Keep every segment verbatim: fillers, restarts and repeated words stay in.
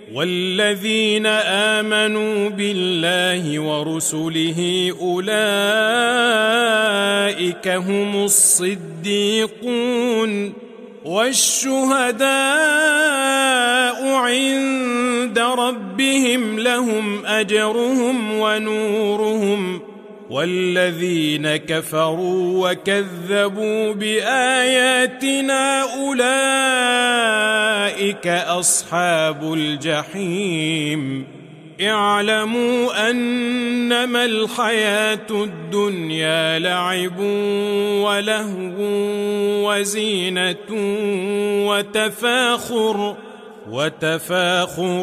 والذين آمنوا بالله ورسله أولئك هم الصديقون والشهداء عند ربهم لهم أجرهم ونورهم والذين كفروا وكذبوا بآياتنا أولئك أصحاب الجحيم اعلموا أنما الحياة الدنيا لعب ولهو وزينة وتفاخر وتفاخر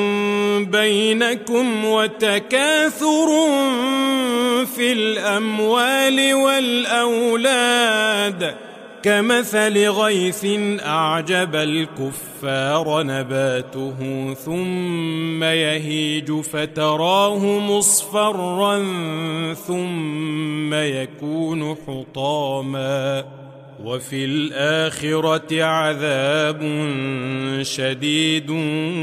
بينكم وتكاثر في الأموال والأولاد كمثل غيث أعجب الكفار نباته ثم يهيج فتراه مصفرا ثم يكون حطاما وفي الآخرة عذاب شديد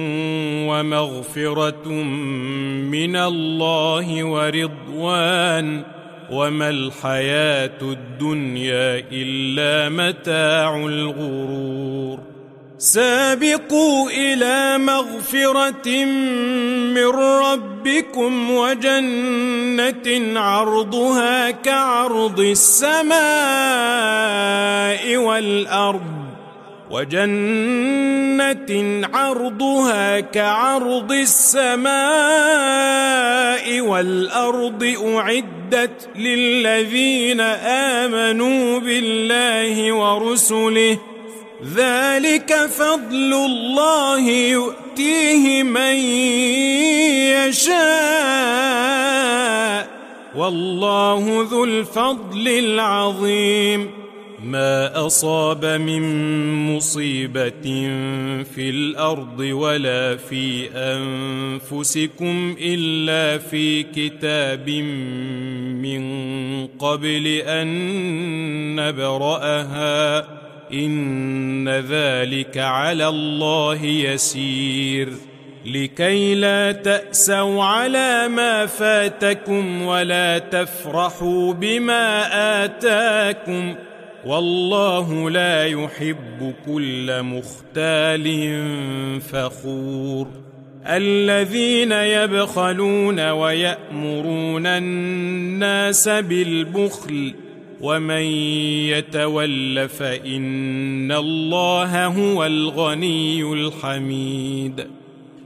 ومغفرة من الله ورضوان وما الحياة الدنيا إلا متاع الغرور سابقوا إلى مغفرة من ربكم وجنة عرضها كعرض السماء والأرض وجنة عرضها كعرض السماء والأرض أعدت للذين آمنوا بالله ورسله ذلك فضل الله يؤتيه من يشاء والله ذو الفضل العظيم ما أصاب من مصيبة في الأرض ولا في أنفسكم إلا في كتاب من قبل أن نبرأها إن ذلك على الله يسير لكي لا تأسوا على ما فاتكم ولا تفرحوا بما آتاكم والله لا يحب كل مختال فخور الذين يبخلون ويأمرون الناس بالبخل ومن يتول فإن الله هو الغني الحميد